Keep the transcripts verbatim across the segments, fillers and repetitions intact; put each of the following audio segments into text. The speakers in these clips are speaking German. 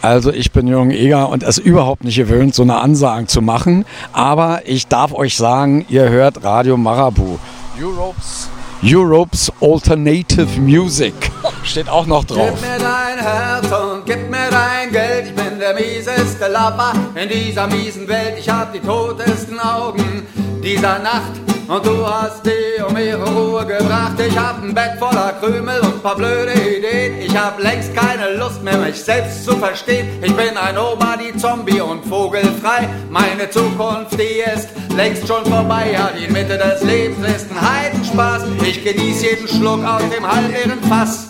Also ich bin Jürgen Eger und es überhaupt nicht gewöhnt, so eine Ansage zu machen. Aber ich darf euch sagen, ihr hört Radio Marabout. Europe's, Europe's Alternative Music. Steht auch noch drauf. Gib mir dein Herz und gib mir dein Geld. Ich bin der mieseste Lapper in dieser miesen Welt. Ich hab die totesten Augen dieser Nacht. Und du hast die um ihre Ruhe gebracht. Ich hab ein Bett voller Krümel und paar blöde Ideen. Ich hab längst keine Lust mehr, mich selbst zu verstehen. Ich bin ein Nobody-Zombie und vogelfrei. Meine Zukunft, die ist längst schon vorbei. Ja, die Mitte des Lebens ist ein Heidenspaß. Ich genieß jeden Schluck aus dem halbleeren Fass.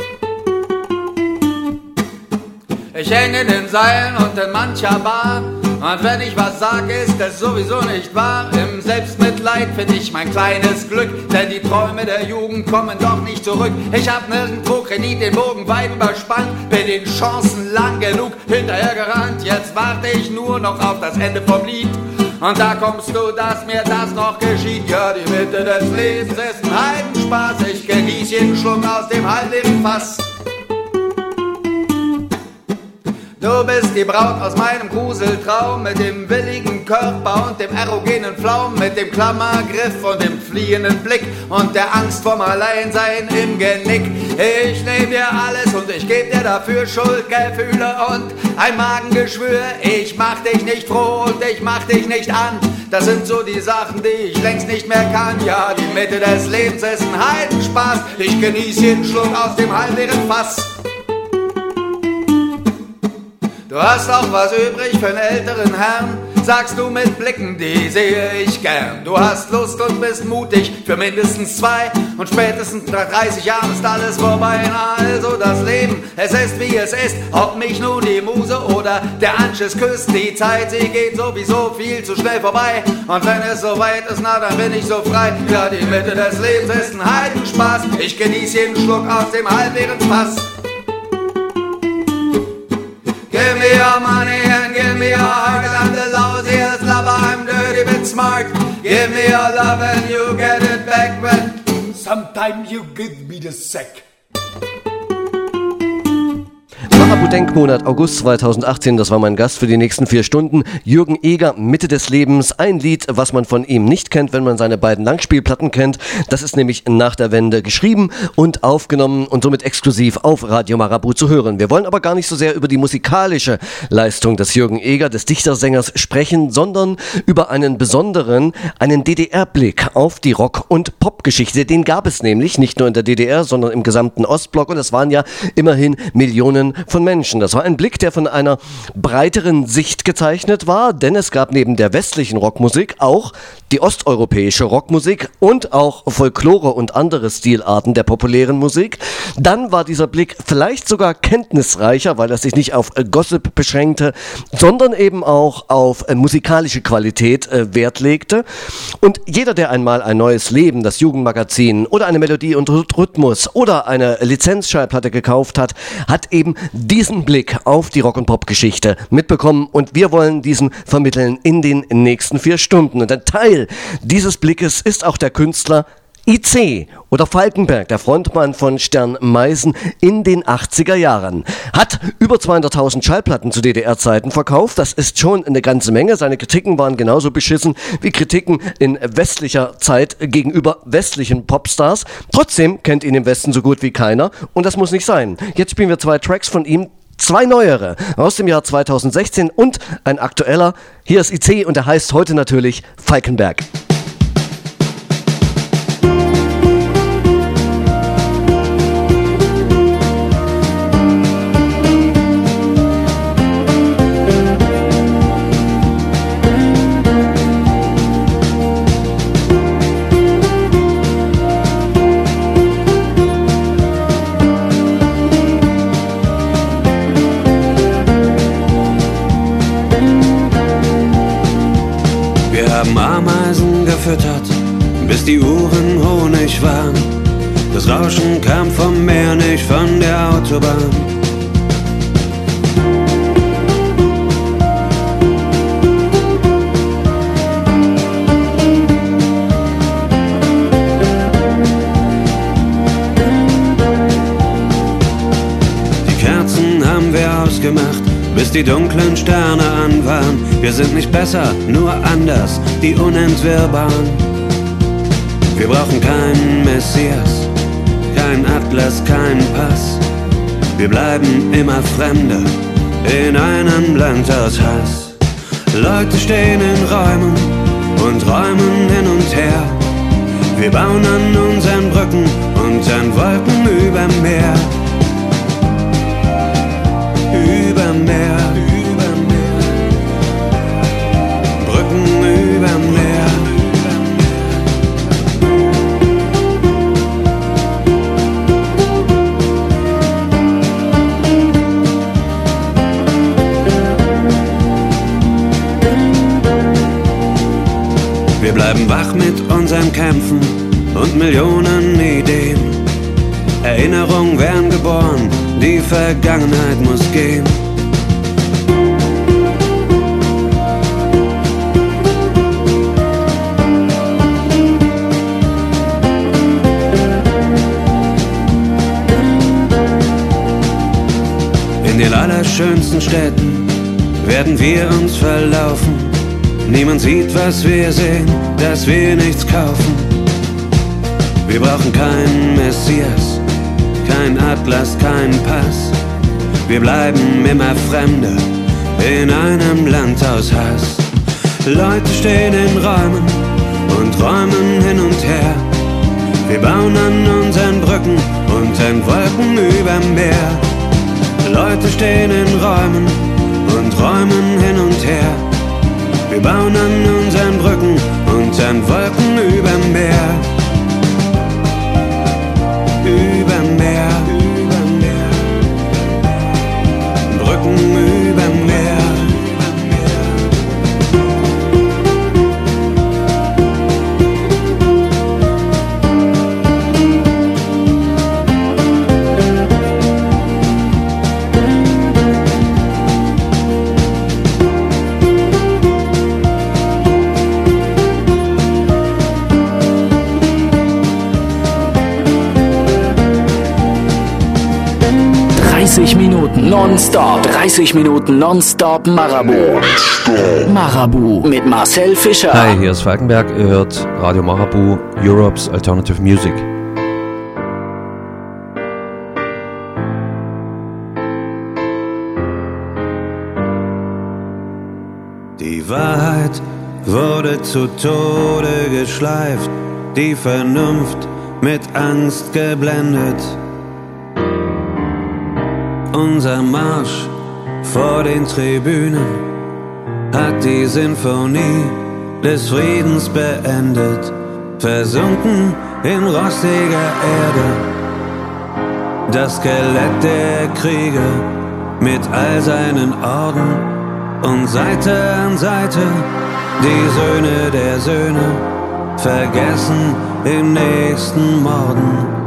Ich hänge in den Seilen und in mancher Bar. Und wenn ich was sag, ist es sowieso nicht wahr. Im Selbstmitleid find ich mein kleines Glück, denn die Träume der Jugend kommen doch nicht zurück. Ich hab nirgendwo Kredit, den Bogen weit überspannt, bin den Chancen lang genug hinterher gerannt. Jetzt warte ich nur noch auf das Ende vom Lied. Und da kommst du, dass mir das noch geschieht. Ja, die Mitte des Lebens ist ein Heidenspaß. Ich genieß jeden Schluck aus dem halbleeren Fass. Du bist die Braut aus meinem Gruseltraum, mit dem willigen Körper und dem erogenen Pflaum, mit dem Klammergriff und dem fliehenden Blick und der Angst vorm Alleinsein im Genick. Ich nehm dir alles und ich geb dir dafür Schuldgefühle und ein Magengeschwür. Ich mach dich nicht froh und ich mach dich nicht an. Das sind so die Sachen, die ich längst nicht mehr kann. Ja, die Mitte des Lebens ist ein Heidenspaß. Ich genieß jeden Schluck aus dem halbleeren Fass. Du hast auch was übrig für einen älteren Herrn, sagst du mit Blicken, die sehe ich gern. Du hast Lust und bist mutig für mindestens zwei und spätestens nach dreißig Jahren ist alles vorbei. Also das Leben, es ist wie es ist, ob mich nun die Muse oder der Anschiss küsst. Die Zeit, sie geht sowieso viel zu schnell vorbei und wenn es soweit ist, na dann bin ich so frei. Ja, die Mitte des Lebens ist ein Heidenspaß, ich genieß jeden Schluck aus dem halbleeren Fass. Give me your money and give me your heart. I'm the lousiest lover, I'm dirty but smart. Give me your love and you get it back, but sometimes you give me the sack. Marabout-Denkmonat August zweitausendachtzehn, das war mein Gast für die nächsten vier Stunden. Jürgen Eger, Mitte des Lebens. Ein Lied, was man von ihm nicht kennt, wenn man seine beiden Langspielplatten kennt. Das ist nämlich nach der Wende geschrieben und aufgenommen und somit exklusiv auf Radio Marabout zu hören. Wir wollen aber gar nicht so sehr über die musikalische Leistung des Jürgen Eger, des Dichtersängers, sprechen, sondern über einen besonderen, einen D D R-Blick auf die Rock- und Popgeschichte. Den gab es nämlich nicht nur in der D D R, sondern im gesamten Ostblock und es waren ja immerhin Millionen von Menschen. Das war ein Blick, der von einer breiteren Sicht gezeichnet war, denn es gab neben der westlichen Rockmusik auch die osteuropäische Rockmusik und auch Folklore und andere Stilarten der populären Musik. Dann war dieser Blick vielleicht sogar kenntnisreicher, weil er sich nicht auf Gossip beschränkte, sondern eben auch auf musikalische Qualität äh, Wert legte. Und jeder, der einmal ein neues Leben, das Jugendmagazin oder eine Melodie und Rhythmus oder eine Lizenzschallplatte gekauft hat, hat eben diesen Blick auf die Rock- und Pop-Geschichte mitbekommen und wir wollen diesen vermitteln in den nächsten vier Stunden. Und ein Teil dieses Blickes ist auch der Künstler I C oder Falkenberg, der Frontmann von Stern Meißen in den achtziger Jahren. Hat über zweihunderttausend Schallplatten zu D D R-Zeiten verkauft. Das ist schon eine ganze Menge. Seine Kritiken waren genauso beschissen wie Kritiken in westlicher Zeit gegenüber westlichen Popstars. Trotzdem kennt ihn im Westen so gut wie keiner und das muss nicht sein. Jetzt spielen wir zwei Tracks von ihm. Zwei neuere aus dem Jahr zweitausendsechzehn und ein aktueller. Hier ist I C und der heißt heute natürlich Falkenberg. Ameisen gefüttert, bis die Uhren Honig waren. Das Rauschen kam vom Meer, nicht von der Autobahn. Die Kerzen haben wir ausgemacht, bis die dunklen Sterne an waren. Wir sind nicht besser, nur anders, die Unentwirrbaren. Wir brauchen keinen Messias, kein Atlas, keinen Pass. Wir bleiben immer Fremde in einem Land aus Hass. Leute stehen in Räumen und räumen hin und her. Wir bauen an unseren Brücken und an Wolken über Meer. Über Meer, über Meer. Brücken über Meer. Wir bleiben wach mit unseren Kämpfen und Millionen Ideen. Erinnerungen werden geboren, die Vergangenheit muss gehen. In den allerschönsten Städten werden wir uns verlaufen. Niemand sieht, was wir sehen, dass wir nichts kaufen. Wir brauchen keinen Messias, kein Atlas, kein Pass. Wir bleiben immer Fremde in einem Land aus Hass. Leute stehen in Räumen und räumen hin und her. Wir bauen an unseren Brücken und an Wolken über Meer. Leute stehen in Räumen und räumen hin und her. Wir bauen an unseren Brücken und an Wolken über Meer. Über Meer, über Meer. Brücken über Meer. dreißig Minuten nonstop, dreißig Minuten nonstop Marabout. Marabout mit Marcel Fischer. Hi, hier ist Falkenberg, ihr hört Radio Marabout, Europe's Alternative Music. Die Wahrheit wurde zu Tode geschleift, die Vernunft mit Angst geblendet. Unser Marsch vor den Tribünen hat die Sinfonie des Friedens beendet, versunken in rostiger Erde. Das Skelett der Kriege mit all seinen Orden und Seite an Seite die Söhne der Söhne, vergessen im nächsten Morden.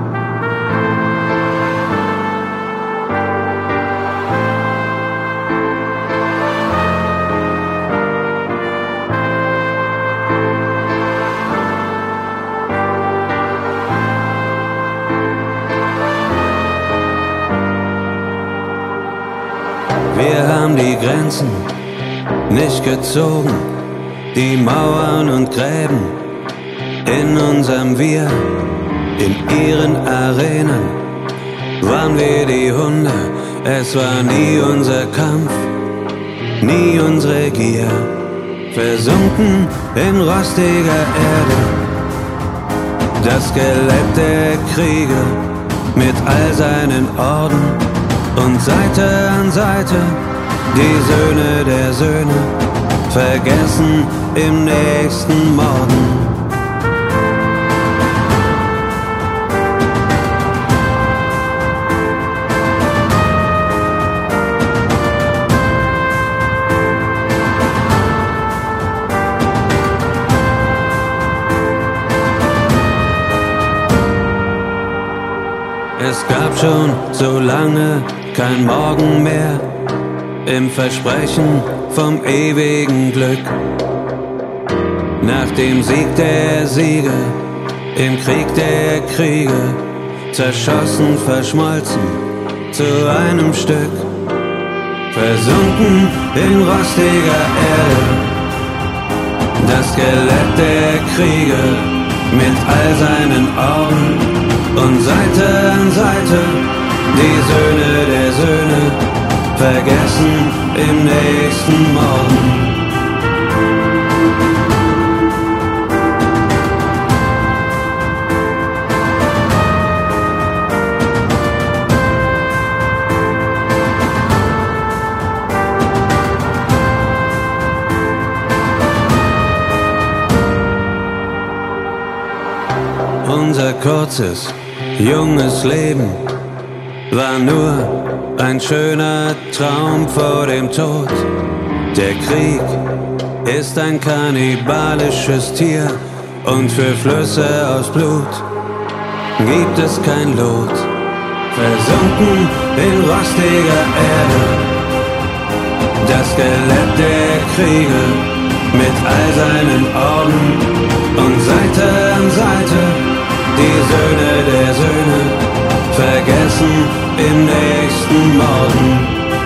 Wir haben die Grenzen nicht gezogen, die Mauern und Gräben in unserem Wir, in ihren Arenen waren wir die Hunde. Es war nie unser Kampf, nie unsere Gier, versunken in rostiger Erde. Das Skelett der Kriege mit all seinen Orden und Seite an Seite die Söhne der Söhne, vergessen im nächsten Morden. Es gab schon so lange kein Morgen mehr, im Versprechen vom ewigen Glück. Nach dem Sieg der Siege, im Krieg der Kriege, zerschossen, verschmolzen zu einem Stück. versunken in rostiger Erde. Das Skelett der Kriege mit all seinen Augen und Seite an Seite die Söhne der Söhne, vergessen im nächsten Morgen. Unser kurzes, junges Leben war nur ein schöner Traum vor dem Tod. Der Krieg ist ein kannibalisches Tier und für Flüsse aus Blut gibt es kein Lot. Versunken in rostiger Erde, das Skelett der Kriege mit all seinen Augen und Seite an Seite die Söhne der Söhne, vergessen im nächsten Morgen.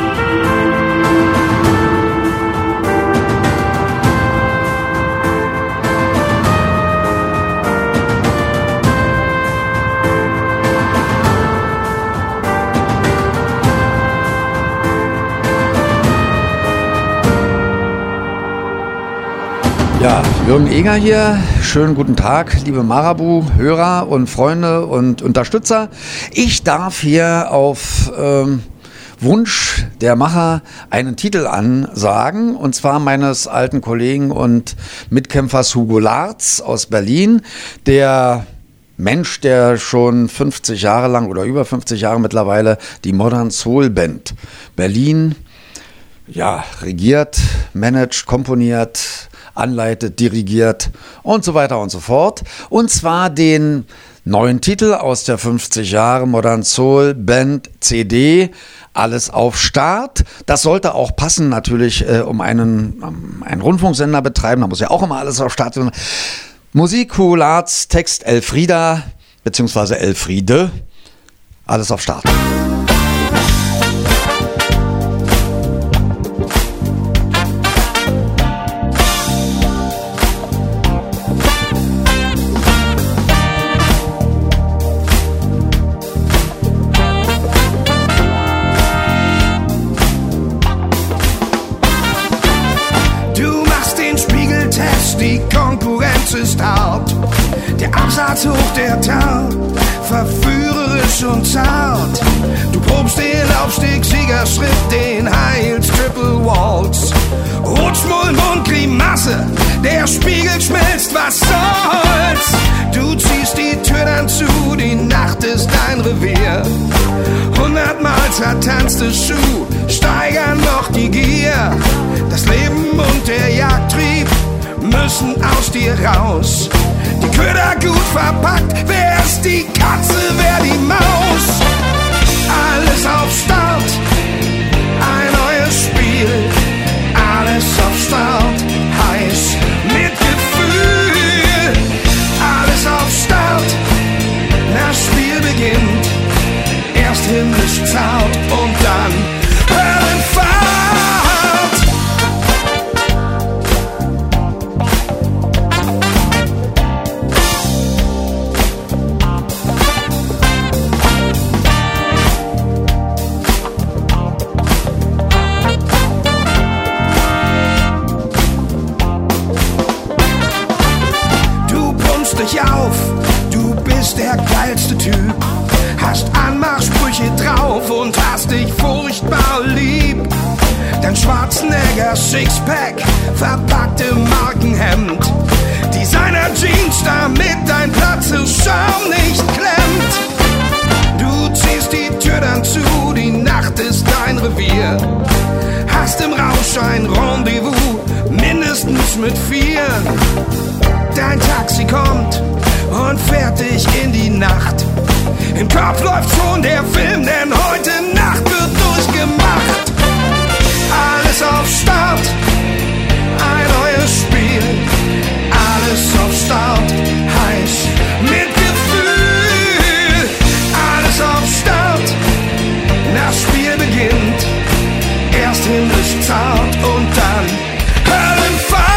Ja, Jürgen Eger hier. Schönen guten Tag, liebe Marabu-Hörer und Freunde und Unterstützer. Ich darf hier auf ähm, Wunsch der Macher einen Titel ansagen, und zwar meines alten Kollegen und Mitkämpfers Hugo Larz aus Berlin, der Mensch, der schon fünfzig Jahre lang oder über fünfzig Jahre mittlerweile die Modern Soul Band Berlin ja, regiert, managt, komponiert, anleitet, dirigiert und so weiter und so fort. Und zwar den neuen Titel aus der fünfzig Jahre Modern Soul Band C D, Alles auf Start. Das sollte auch passen natürlich, äh, um einen, um einen Rundfunksender betreiben. Da muss ja auch immer alles auf Start sein. Musik Hugo Larz, Text Elfrieda, beziehungsweise Elfriede. Alles auf Start. Ist hart, der Absatz hoch, der Tag, verführerisch und zart. Du probst den Aufstieg, Siegerschritt, den Heils, Triple Waltz. Rutschmulm und Grimasse, der Spiegel schmilzt, was soll's? Du ziehst die Tür dann zu, die Nacht ist dein Revier. Hundertmal zertanzte Schuh steigern noch die Gier. Das Leben und der Jagdtrieb müssen aus dir raus. Die Köder gut verpackt, wer ist die Katze, wer die Maus? Alles auf Start, ein neues Spiel. Alles auf Start, heiß mit Gefühl. Alles auf Start, das Spiel beginnt. Erst himmlisch zart und dann Höllenfahrt. Auf, du bist der geilste Typ, hast Anmachsprüche drauf und hast dich furchtbar lieb. Dein Schwarzenegger Sixpack, verpackte Markenhemd, Designer Jeans, damit dein Platz im Schaum nicht klemmt. Du ziehst die Tür dann zu, die Nacht ist dein Revier, hast im Rausch ein Rendezvous, mindestens mit vier. Dein Taxi kommt und fährt dich in die Nacht. Im Kopf läuft schon der Film, denn heute Nacht wird durchgemacht. Alles auf Start, ein neues Spiel. Alles auf Start, heiß mit Gefühl. Alles auf Start, das Spiel beginnt. Erst zart und dann Höllenfahrt.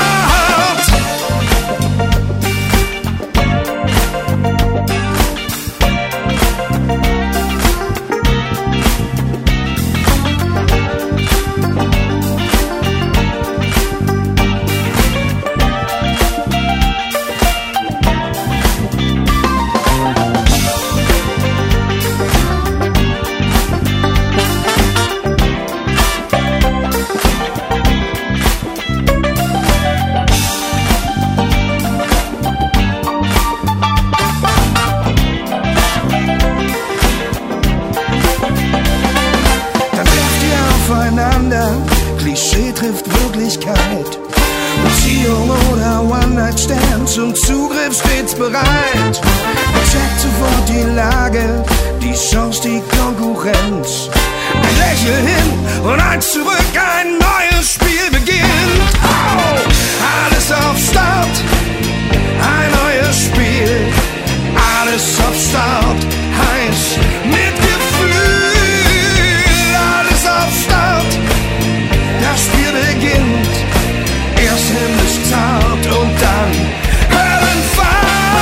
Klischee trifft Wirklichkeit. Beziehung oder One-Night-Stand, zum Zugriff stets bereit. Checkt sofort die Lage, die Chance, die Konkurrenz. Ein Lächeln hin und eins zurück, ein neues Spiel beginnt. Oh, alles auf Start, ein neues Spiel. Alles auf Start, heiß mit Gefühl. Alles auf Start, das Spiel beginnt. Erst himmlisch zart und dann Höllenfahrt.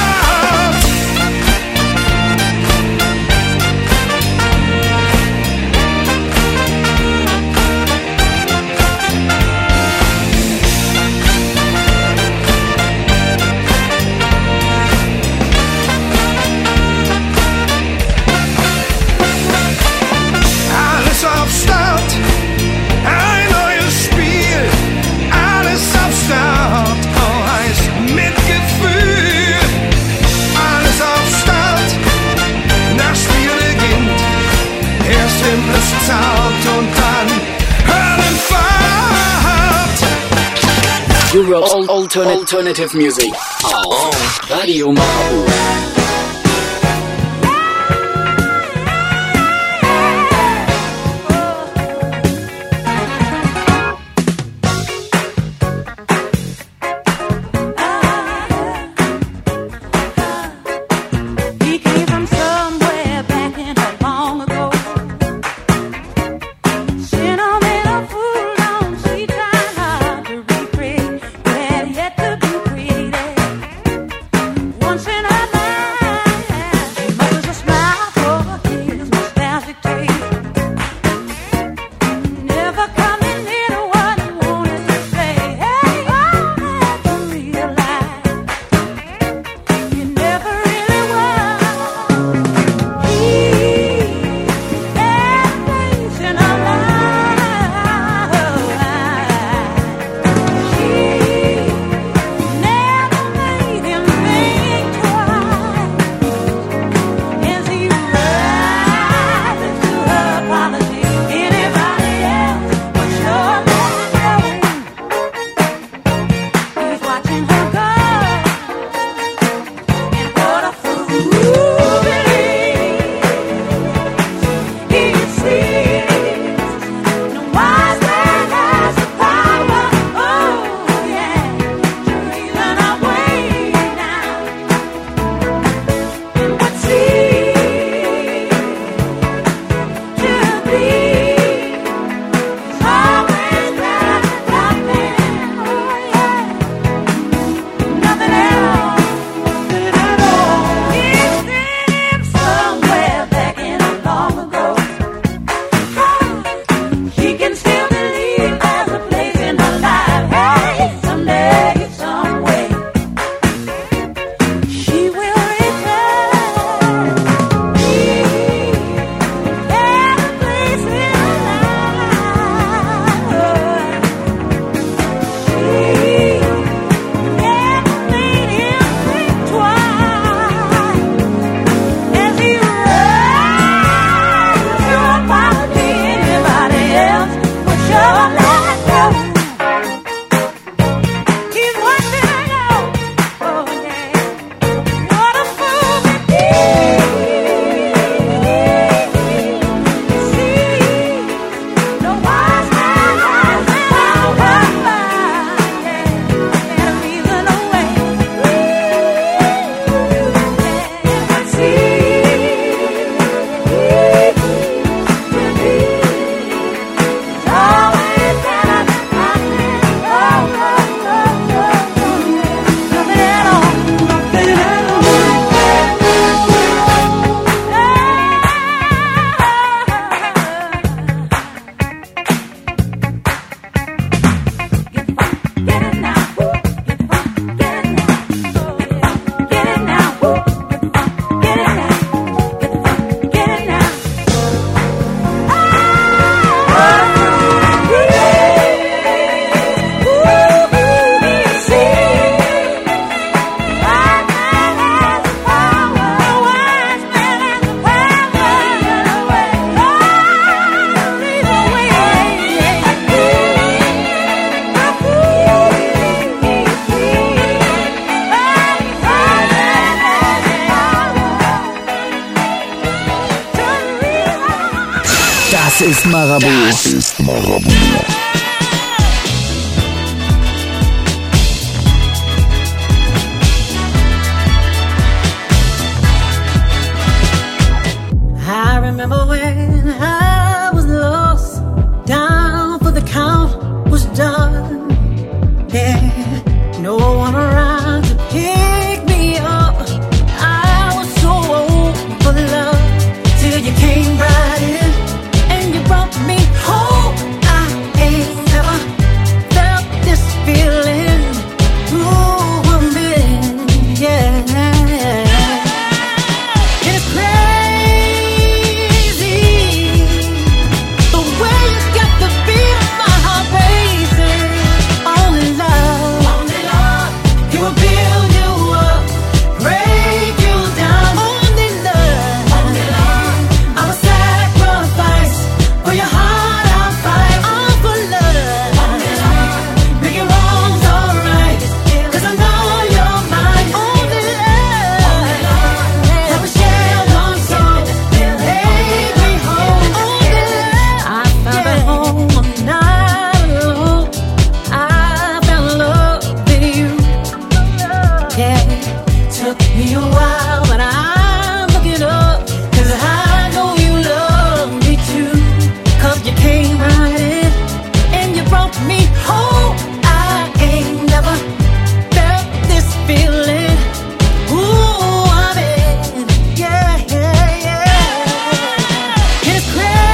Alles auf Start, ein neues Spiel. Alles auf Start, oh heiß mit Gefühl. Alles auf Start, das Spiel beginnt. Erst himmlisch zart und dann Höllenfahrt. Europe's Alternate Alternative Music auf Radio Marabout. Once in a life ist Marabout. Das ist Marabout. I remember when I was lost, down for the count was done. Yeah, no one around to pick me up. I was so old for love till you came right in and you brought me home. I ain't never felt this feeling. Ooh, a minute, yeah. It's crazy the way you got the beat of my heart racing. Only love, only love, it will build you up, break you down. Only love, only love, I will sacrifice for your heart. I'll fight all for love. Only love, make your wrongs alright, 'cause I know you're mine. Only love, only love, I will share one soul, make me whole. Only love, I found a home, I'm not alone. I found love in you. Yeah, took me a while, but I'm looking up, 'cause I know you love me too. 'Cause you came right in and you brought me home. I ain't never felt this feeling. Ooh, I'm in, yeah, yeah, yeah. It's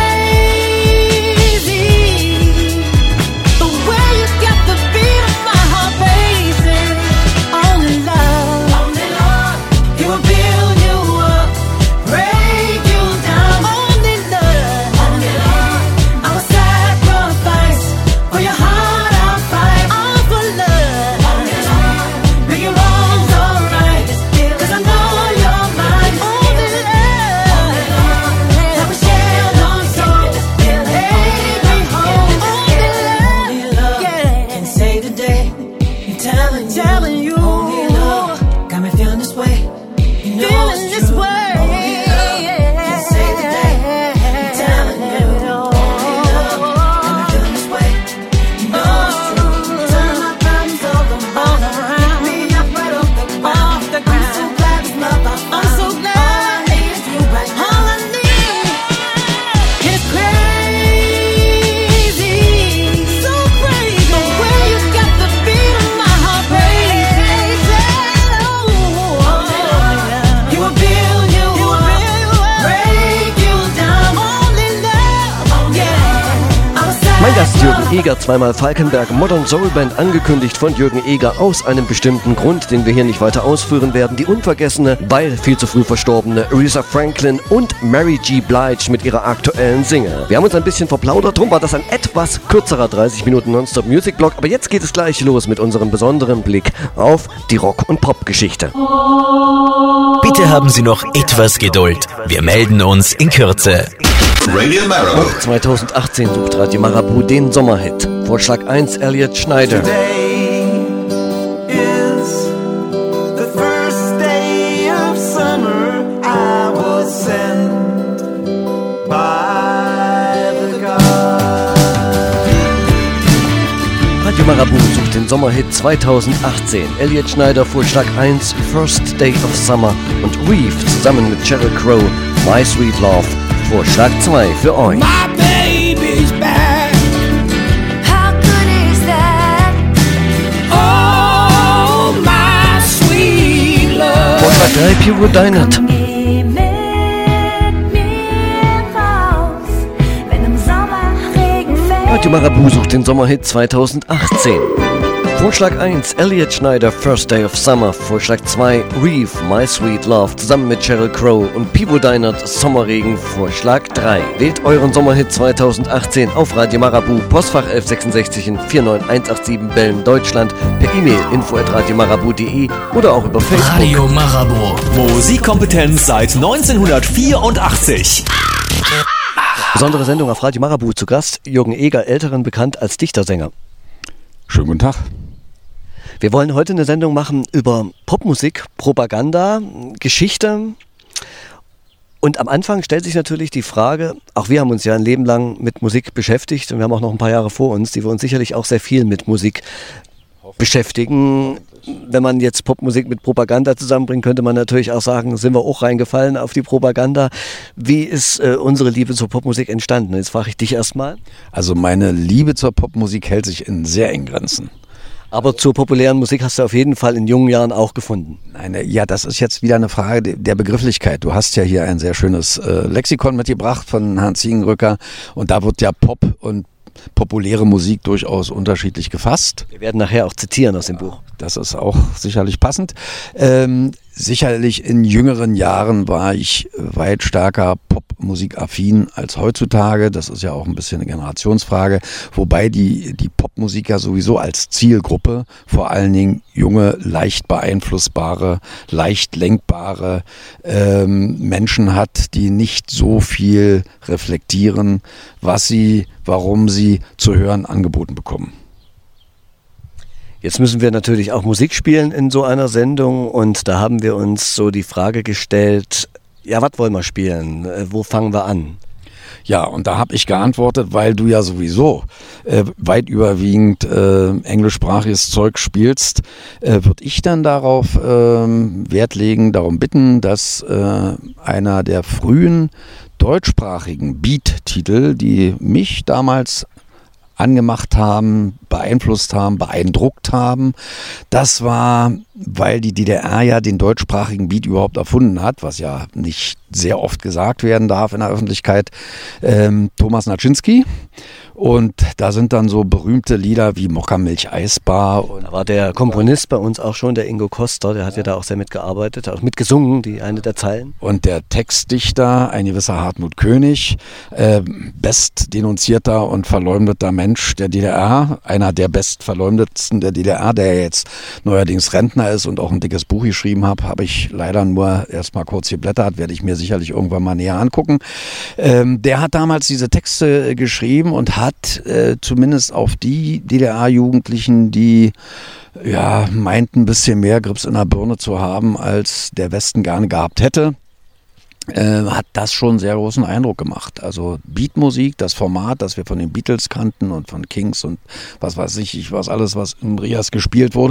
crazy the way you got the beat of my heart racing. Only love, only love, it will build you up, break you down. Only love, only love, I will sacrifice for your heart. I'll fight all for love. Only love, make your wrongs alright, 'cause I know you're mine. Only love, only love, I will share one soul, make me whole. Only love, yeah, can save the day. I'm telling you, telling you, only love, got me feeling this way. You know feeling it's this true. Way. Only love can save the day. I'm telling you, only love, got me feeling this way. You know it's true. Turn my problems over, all around. Pick me up right off the off the ground. I'm so glad this love I found. I'm so glad. All I need is you right now. All I need is crazy, so crazy. The way you got the beat of my heart racing. Oh, only love, he will build you up, break you down. Only love, yeah. I was Mein Gast Jürgen Eger, zweimal Falkenberg, Modern Soul Band, angekündigt von Jürgen Eger aus einem bestimmten Grund, den wir hier nicht weiter ausführen werden. Die unvergessene, weil viel zu früh verstorbene Aretha Franklin und Mary J. Blige mit ihrer aktuellen Single. Wir haben uns ein bisschen verplaudert, drum war das ein etwas kürzerer dreißig Minuten Nonstop Music Block, aber jetzt geht es gleich los mit unserem besonderen Blick auf die Rock- und Pop-Geschichte. Bitte haben Sie noch etwas Geduld. Wir melden uns in Kürze. Radio Marabout. Auch zweitausendachtzehn sucht Radio Marabout den Sommerhit. Vorschlag eins, Elliot Schneider. Today is the first day of summer. I was sent by the gods. Radio Marabout sucht den Sommerhit zweitausendachtzehn. Elliot Schneider, Vorschlag eins, First Day of Summer. Und Reeve zusammen mit Sheryl Crow, My Sweet Love. Vorschlag zwei für euch. My baby's back. How good is that? Oh, my sweet love. Vorschlag drei, Pure Dynat. Geh mit mir raus, wenn im Sommer Regen fällt. Radio Marabout sucht den Sommerhit zweitausendachtzehn. Vorschlag eins, Elliot Schneider, First Day of Summer. Vorschlag zwei, Reeve, My Sweet Love, zusammen mit Sheryl Crow und Pivo Dynat, Sommerregen. Vorschlag drei. Wählt euren Sommerhit zweitausendachtzehn auf Radio Marabout, Postfach elf sechsundsechzig in vier neun eins acht sieben Belm, Deutschland, per E-Mail info at radiomarabout punkt de oder auch über Facebook. Radio Marabout. Musikkompetenz seit neunzehnhundertvierundachtzig. Besondere Sendung auf Radio Marabout, zu Gast Jürgen Eger, älteren bekannt als Dichtersänger. Schönen guten Tag. Wir wollen heute eine Sendung machen über Popmusik, Propaganda, Geschichte Und am Anfang stellt sich natürlich die Frage, auch wir haben uns ja ein Leben lang mit Musik beschäftigt und wir haben auch noch ein paar Jahre vor uns, die wir uns sicherlich auch sehr viel mit Musik beschäftigen. Wenn man jetzt Popmusik mit Propaganda zusammenbringt, könnte man natürlich auch sagen, sind wir auch reingefallen auf die Propaganda. Wie ist äh, unsere Liebe zur Popmusik entstanden? Jetzt frage ich dich erstmal. Also meine Liebe zur Popmusik hält sich in sehr engen Grenzen. Aber zur populären Musik hast du auf jeden Fall in jungen Jahren auch gefunden. Nein, ja, das ist jetzt wieder eine Frage der Begrifflichkeit. Du hast ja hier ein sehr schönes äh, Lexikon mitgebracht von Hans Ziegenrücker und da wird ja Pop und populäre Musik durchaus unterschiedlich gefasst. Wir werden nachher auch zitieren aus dem Buch. Das ist auch sicherlich passend. Ähm, sicherlich in jüngeren Jahren war ich weit stärker Popmusik-affin als heutzutage. Das ist ja auch ein bisschen eine Generationsfrage. Wobei die, die Popmusik ja sowieso als Zielgruppe vor allen Dingen junge, leicht beeinflussbare, leicht lenkbare ähm, Menschen hat, die nicht so viel reflektieren, was sie, warum sie zu hören angeboten bekommen. Jetzt müssen wir natürlich auch Musik spielen in so einer Sendung und da haben wir uns so die Frage gestellt, ja, was wollen wir spielen? Wo fangen wir an? Ja, und da habe ich geantwortet, weil du ja sowieso äh, weit überwiegend äh, englischsprachiges Zeug spielst, äh, würde ich dann darauf äh, Wert legen, darum bitten, dass äh, einer der frühen deutschsprachigen Beat-Titel, die mich damals angemacht haben, beeinflusst haben, beeindruckt haben. Das war, weil die D D R ja den deutschsprachigen Beat überhaupt erfunden hat, was ja nicht sehr oft gesagt werden darf in der Öffentlichkeit, ähm, Thomas Naczynski. Und da sind dann so berühmte Lieder wie Mokka-Milch Eisbar. Und da war der Komponist bei uns auch schon, der Ingo Koster, der hat ja da auch sehr mitgearbeitet, auch mitgesungen, die eine der Zeilen. Und der Textdichter, ein gewisser Hartmut König, äh, best denunzierter und verleumdeter Mensch der D D R, einer der bestverleumdetsten der D D R, der jetzt neuerdings Rentner ist und auch ein dickes Buch geschrieben hat, habe ich leider nur erst mal kurz geblättert, werde ich mir sicherlich irgendwann mal näher angucken. Ähm, der hat damals diese Texte geschrieben und hat hat äh, zumindest auf die D D R-Jugendlichen, die ja meinten, ein bisschen mehr Grips in der Birne zu haben, als der Westen gerne gehabt hätte, äh, hat das schon einen sehr großen Eindruck gemacht. Also Beatmusik, das Format, das wir von den Beatles kannten und von Kings und was weiß ich, was alles, was im Rias gespielt wurde,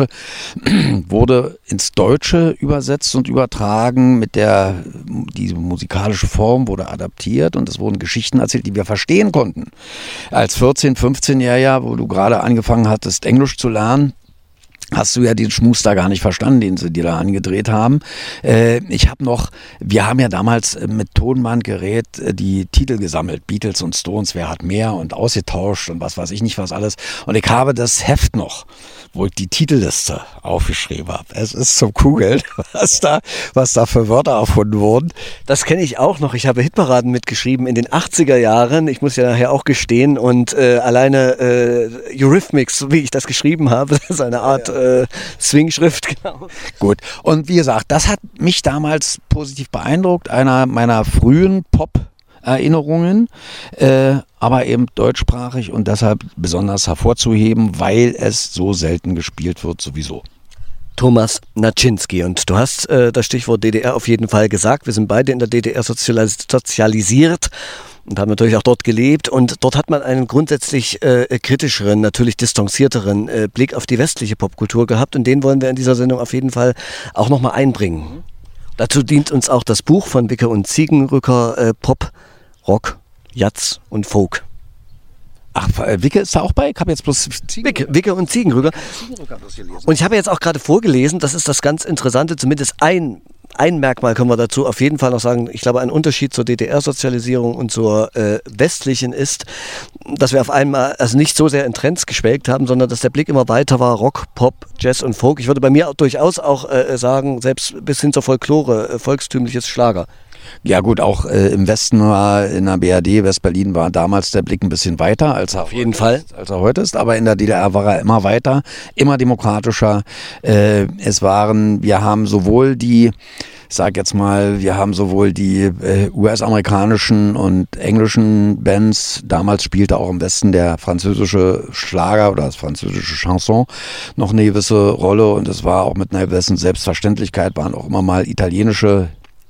wurde ins Deutsche übersetzt und übertragen. Mit der, diese musikalische Form wurde adaptiert und es wurden Geschichten erzählt, die wir verstehen konnten. Als vierzehn-, fünfzehnjähriger, wo du gerade angefangen hattest, Englisch zu lernen, hast du ja den Schmus da gar nicht verstanden, den sie dir da angedreht haben. Äh, ich habe noch, wir haben ja damals mit Tonbandgerät die Titel gesammelt, Beatles und Stones, wer hat mehr und ausgetauscht und was weiß ich nicht was alles. Und ich habe das Heft noch, wo ich die Titelliste aufgeschrieben habe. Es ist zum Kugeln, was da, was da für Wörter erfunden wurden. Das kenne ich auch noch. Ich habe Hitparaden mitgeschrieben in den achtziger Jahren. Ich muss ja nachher auch gestehen und äh, alleine äh, Eurythmics, so wie ich das geschrieben habe, das ist eine Art äh, Swing-Schrift. Genau. Gut. Und wie gesagt, das hat mich damals positiv beeindruckt. Einer meiner frühen Pop-Erinnerungen, äh, aber eben deutschsprachig und deshalb besonders hervorzuheben, weil es so selten gespielt wird sowieso. Thomas Naczynski. Und du hast äh, das Stichwort D D R auf jeden Fall gesagt. Wir sind beide in der D D R sozialis- sozialisiert und haben natürlich auch dort gelebt. Und dort hat man einen grundsätzlich äh, kritischeren, natürlich distanzierteren äh, Blick auf die westliche Popkultur gehabt. Und den wollen wir in dieser Sendung auf jeden Fall auch nochmal einbringen. Mhm. Dazu dient uns auch das Buch von Wicke und Ziegenrücker, äh, Pop, Rock, Jazz und Folk. Ach, Wicke ist da auch bei? Ich habe jetzt bloß Wicke, Wicke und Ziegenrücker. Und ich habe jetzt auch gerade vorgelesen, das ist das ganz Interessante, zumindest ein, ein Merkmal können wir dazu auf jeden Fall noch sagen. Ich glaube, ein Unterschied zur D D R-Sozialisierung und zur äh, westlichen ist, dass wir auf einmal also nicht so sehr in Trends geschwelgt haben, sondern dass der Blick immer weiter war, Rock, Pop, Jazz und Folk. Ich würde bei mir auch durchaus auch äh, sagen, selbst bis hin zur Folklore, äh, volkstümliches Schlager. Ja gut, auch äh, im Westen war, in der B R D, West-Berlin war damals der Blick ein bisschen weiter, als er, auf jeden Fall. Ist, als er heute ist. Aber in der D D R war er immer weiter, immer demokratischer. Äh, es waren, wir haben sowohl die, sag jetzt mal, wir haben sowohl die äh, U S-amerikanischen und englischen Bands, damals spielte auch im Westen der französische Schlager oder das französische Chanson noch eine gewisse Rolle und es war auch mit einer gewissen Selbstverständlichkeit, waren auch immer mal italienische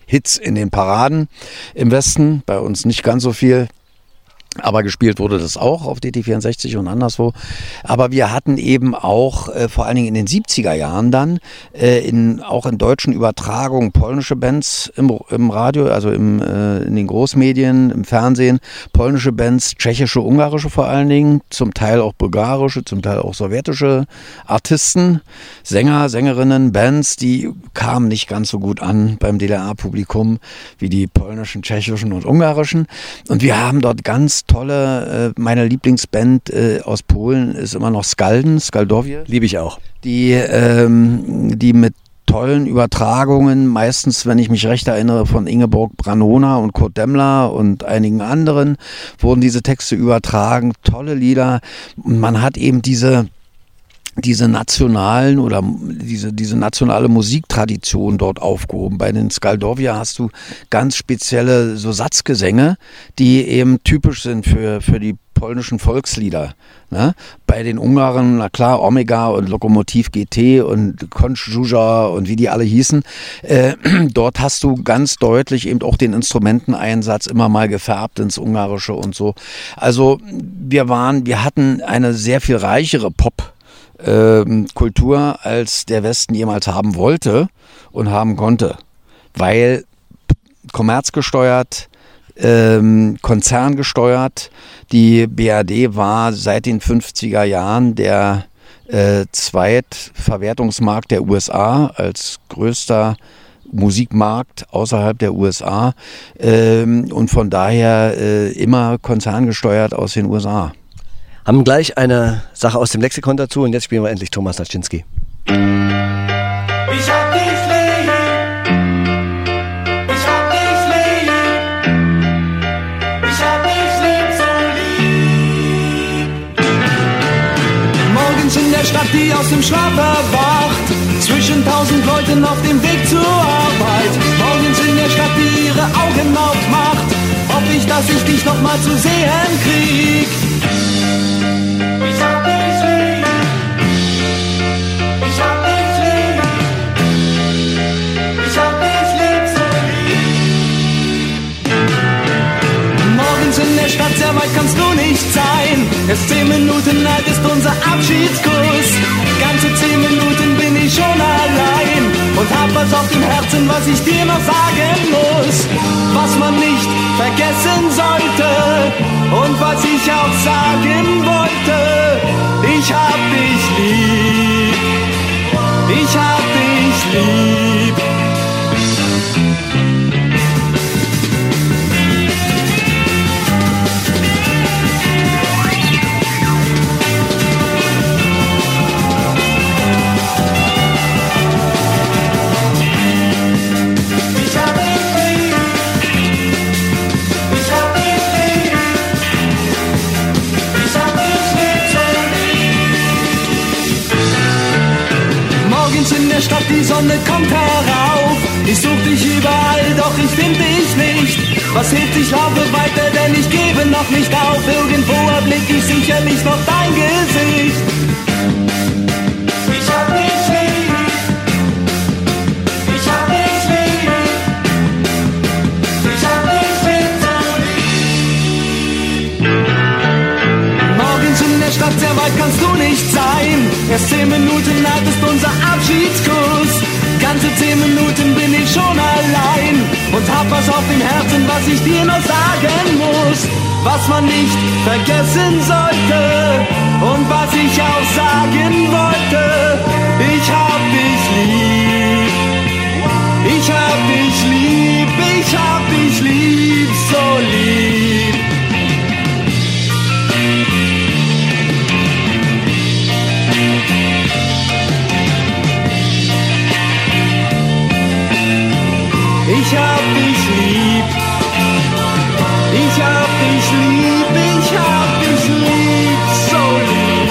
Hits in den Paraden im Westen, bei uns nicht ganz so viel. Aber gespielt wurde das auch auf D T vierundsechzig und anderswo. Aber wir hatten eben auch, äh, vor allen Dingen in den siebziger Jahren dann, äh, in, auch in deutschen Übertragungen polnische Bands im, im Radio, also im, äh, in den Großmedien, im Fernsehen, polnische Bands, tschechische, ungarische vor allen Dingen, zum Teil auch bulgarische, zum Teil auch sowjetische Artisten, Sänger, Sängerinnen, Bands, die kamen nicht ganz so gut an beim D D R-Publikum wie die polnischen, tschechischen und ungarischen. Und wir haben dort ganz tolle, äh, meine Lieblingsband äh, aus Polen ist immer noch Skalden, Skaldowie. Liebe ich auch. Die, ähm, die mit tollen Übertragungen, meistens, wenn ich mich recht erinnere, von Ingeborg Branona und Kurt Demmler und einigen anderen, wurden diese Texte übertragen, tolle Lieder. Und man hat eben diese diese nationalen oder diese, diese nationale Musiktradition dort aufgehoben. Bei den Skaldovia hast du ganz spezielle so Satzgesänge, die eben typisch sind für, für die polnischen Volkslieder. Ne? Bei den Ungarn, na klar, Omega und Lokomotiv G T und Konjuja und wie die alle hießen. Äh, dort hast du ganz deutlich eben auch den Instrumenteneinsatz immer mal gefärbt ins Ungarische und so. Also wir waren, wir hatten eine sehr viel reichere Pop- Ähm, Kultur, als der Westen jemals haben wollte und haben konnte, weil kommerzgesteuert, ähm, konzerngesteuert, die B R D war seit den fünfziger Jahren der äh, Zweitverwertungsmarkt der U S A als größter Musikmarkt außerhalb der U S A ähm, und von daher äh, immer konzerngesteuert aus den U S A. Haben gleich eine Sache aus dem Lexikon dazu und jetzt spielen wir endlich Thomas Naczynski. Ich hab dich lieb, ich hab dich lieb, ich hab dich lieb, so lieb. Morgens in der Stadt, die aus dem Schlaf erwacht, zwischen tausend Leuten auf dem Weg zur Arbeit. Morgens in der Stadt, die ihre Augen aufmacht, hoff ich, dass ich dich noch mal zu sehen krieg. Ich hab dich lieb, ich hab dich lieb, ich hab dich lieb, so lieb. Morgens in der Stadt, sehr weit kannst du nicht sein. Erst zehn Minuten alt ist unser Abschiedskuss. Ganze zehn Minuten bin ich schon allein und hab was auf dem Herzen, was ich dir noch sagen muss. Was man nicht vergessen sollte und was ich auch sagen wollte. Ich hab dich lieb, ich hab dich lieb. Stadt, die Sonne kommt herauf. Ich such dich überall, doch ich find dich nicht. Was hilft, ich laufe weiter, denn ich gebe noch nicht auf. Irgendwo erblick ich sicherlich noch dein Gesicht. Ich hab dich lieb, ich hab dich lieb, ich hab dich lieb, so lieb. Morgens in der Stadt, sehr weit kannst du nicht sein. Erst zehn Minuten alt ist unser Abschiedskuss. Ganze zehn Minuten bin ich schon allein und hab was auf dem Herzen, was ich dir noch sagen muss. Was man nicht vergessen sollte und was ich auch sagen wollte. Ich hab dich lieb, ich hab dich lieb, ich hab dich lieb, so lieb. Ich hab dich lieb, ich hab dich lieb, ich hab dich lieb, so lieb.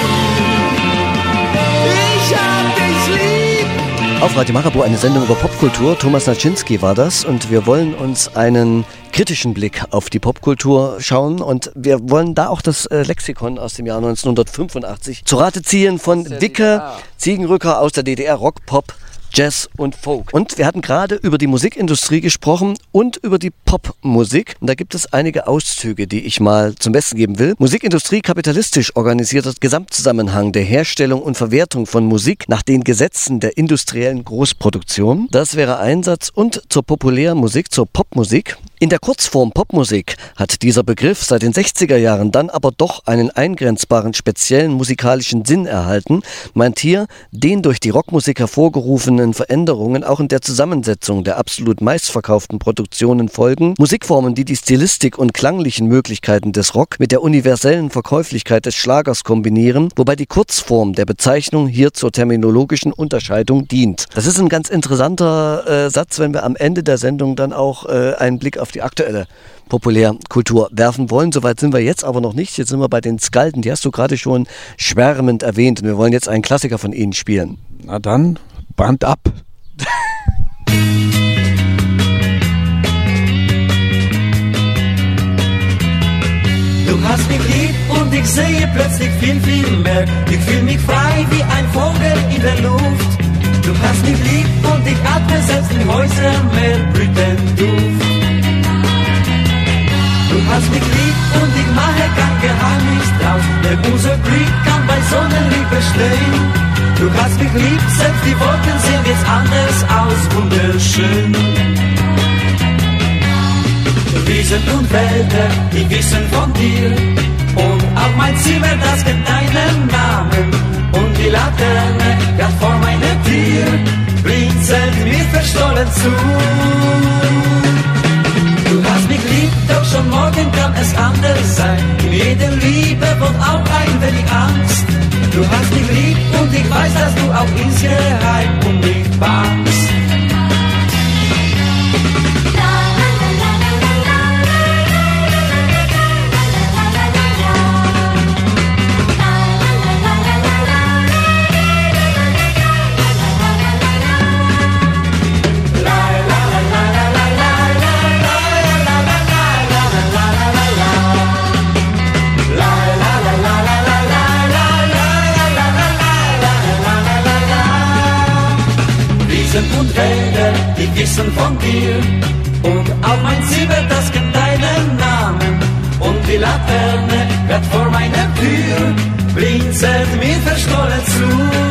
Ich hab dich lieb. Auf Radio Marabout eine Sendung über Popkultur. Thomas Naczynski war das und wir wollen uns einen kritischen Blick auf die Popkultur schauen und wir wollen da auch das äh, Lexikon aus dem Jahr neunzehnhundertfünfundachtzig zu Rate ziehen von Dicke Ziegenrücker aus der D D R, Rock, Pop, Jazz und Folk. Und wir hatten gerade über die Musikindustrie gesprochen und über die Popmusik. Und da gibt es einige Auszüge, die ich mal zum Besten geben will. Musikindustrie kapitalistisch organisierter Gesamtzusammenhang der Herstellung und Verwertung von Musik nach den Gesetzen der industriellen Großproduktion. Das wäre ein Satz. Und zur populären Musik, zur Popmusik. In der Kurzform Popmusik hat dieser Begriff seit den sechziger Jahren dann aber doch einen eingrenzbaren speziellen musikalischen Sinn erhalten, meint hier den durch die Rockmusik hervorgerufenen Veränderungen auch in der Zusammensetzung der absolut meistverkauften Produktionen folgen, Musikformen, die die Stilistik und klanglichen Möglichkeiten des Rock mit der universellen Verkäuflichkeit des Schlagers kombinieren, wobei die Kurzform der Bezeichnung hier zur terminologischen Unterscheidung dient. Das ist ein ganz interessanter äh, Satz, wenn wir am Ende der Sendung dann auch äh, einen Blick auf die aktuelle Populärkultur werfen wollen. Soweit sind wir jetzt aber noch nicht. Jetzt sind wir bei den Skalden. Die hast du gerade schon schwärmend erwähnt. Und wir wollen jetzt einen Klassiker von ihnen spielen. Na dann, Band ab. Du hast mich lieb und ich sehe plötzlich viel, viel mehr. Ich fühle mich frei wie ein Vogel in der Luft. Du hast mich lieb und ich atme selbst in Häusern mehr brütenden Duft. Du hast mich lieb und ich mache kein Geheimnis draus, denn unser Glück kann bei Sonnenliebe stehen. Du hast mich lieb, selbst die Wolken sehen jetzt anders aus, wunderschön. Wiesen und Wälder, die wissen von dir, und auch mein Zimmer, das kennt deinen Namen. Und die Laterne, grad vor meiner Tür, blinzelt mir verstohlen zu. Du hast mich lieb, doch schon morgen kann es anders sein. In jeder Liebe wohnt auch ein wenig Angst. Du hast mich lieb und ich weiß, dass du auch insgeheim um mich bangst. Und Wälder, die wissen von dir, und auch mein Zimmer, das kennt deinen Namen. Und die Laterne, grad vor meiner Tür, blinzelt mir verstohlen zu.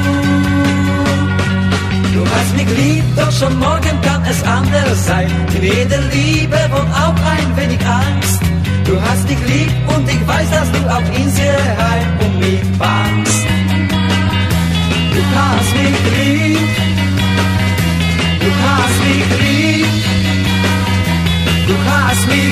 Du hast mich lieb, doch schon morgen kann es anders sein. In jeder Liebe wohnt auch ein wenig Angst. Du hast mich lieb und ich weiß, dass du auch insgeheim um mich bangst. Du hast mich lieb. Du hast mich lieb, du hast mich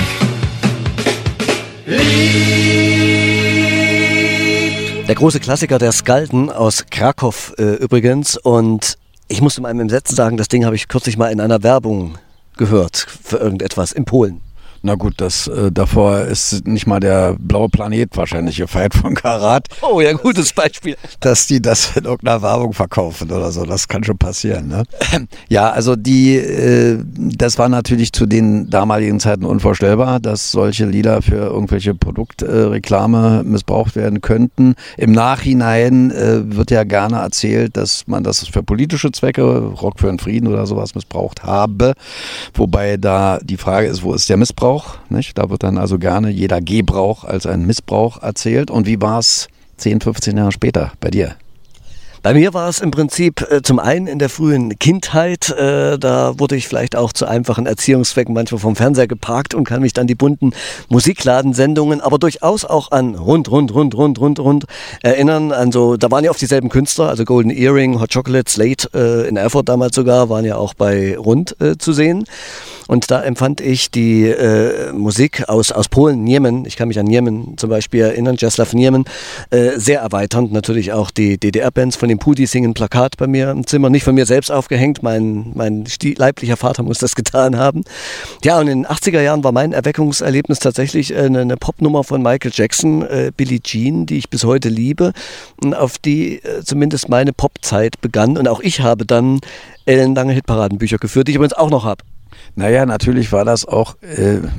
lieb. Der große Klassiker der Skalden aus Krakow äh, übrigens. Und ich muss in meinem Entsetzen sagen, das Ding habe ich kürzlich mal in einer Werbung gehört für irgendetwas in Polen. Na gut, das äh, davor ist nicht mal der blaue Planet wahrscheinlich gefeiert von Karat. Oh ja, gutes Beispiel. Dass die das in irgendeiner Werbung verkaufen oder so, das kann schon passieren. Ne? Ja, also die, äh, das war natürlich zu den damaligen Zeiten unvorstellbar, dass solche Lieder für irgendwelche Produktreklame äh, missbraucht werden könnten. Im Nachhinein äh, wird ja gerne erzählt, dass man das für politische Zwecke, Rock für den Frieden oder sowas missbraucht habe. Wobei da die Frage ist, wo ist der Missbrauch? Nicht? Da wird dann also gerne jeder Gebrauch als ein Missbrauch erzählt. Und wie war es zehn, fünfzehn Jahre später bei dir? Bei mir war es im Prinzip äh, zum einen in der frühen Kindheit, äh, da wurde ich vielleicht auch zu einfachen Erziehungszwecken manchmal vom Fernseher geparkt und kann mich dann die bunten Musik-Ladensendungen, aber durchaus auch an rund, rund, rund, rund, rund, rund erinnern. Also da waren ja oft dieselben Künstler, also Golden Earring, Hot Chocolate, Slate äh, in Erfurt damals sogar, waren ja auch bei Rund äh, zu sehen. Und da empfand ich die äh, Musik aus, aus Polen, Niemen, ich kann mich an Niemen zum Beispiel erinnern, Czesław Niemen, äh, sehr erweiternd. Natürlich auch die D D R-Bands von den Pudi singen Plakat bei mir im Zimmer, nicht von mir selbst aufgehängt, mein, mein leiblicher Vater muss das getan haben. Ja, und in den achtziger Jahren war mein Erweckungserlebnis tatsächlich eine, eine Popnummer von Michael Jackson, äh, Billie Jean, die ich bis heute liebe, und auf die äh, zumindest meine Popzeit begann. Und auch ich habe dann ellenlange Hitparadenbücher geführt, die ich übrigens auch noch habe. Naja, natürlich war das auch äh,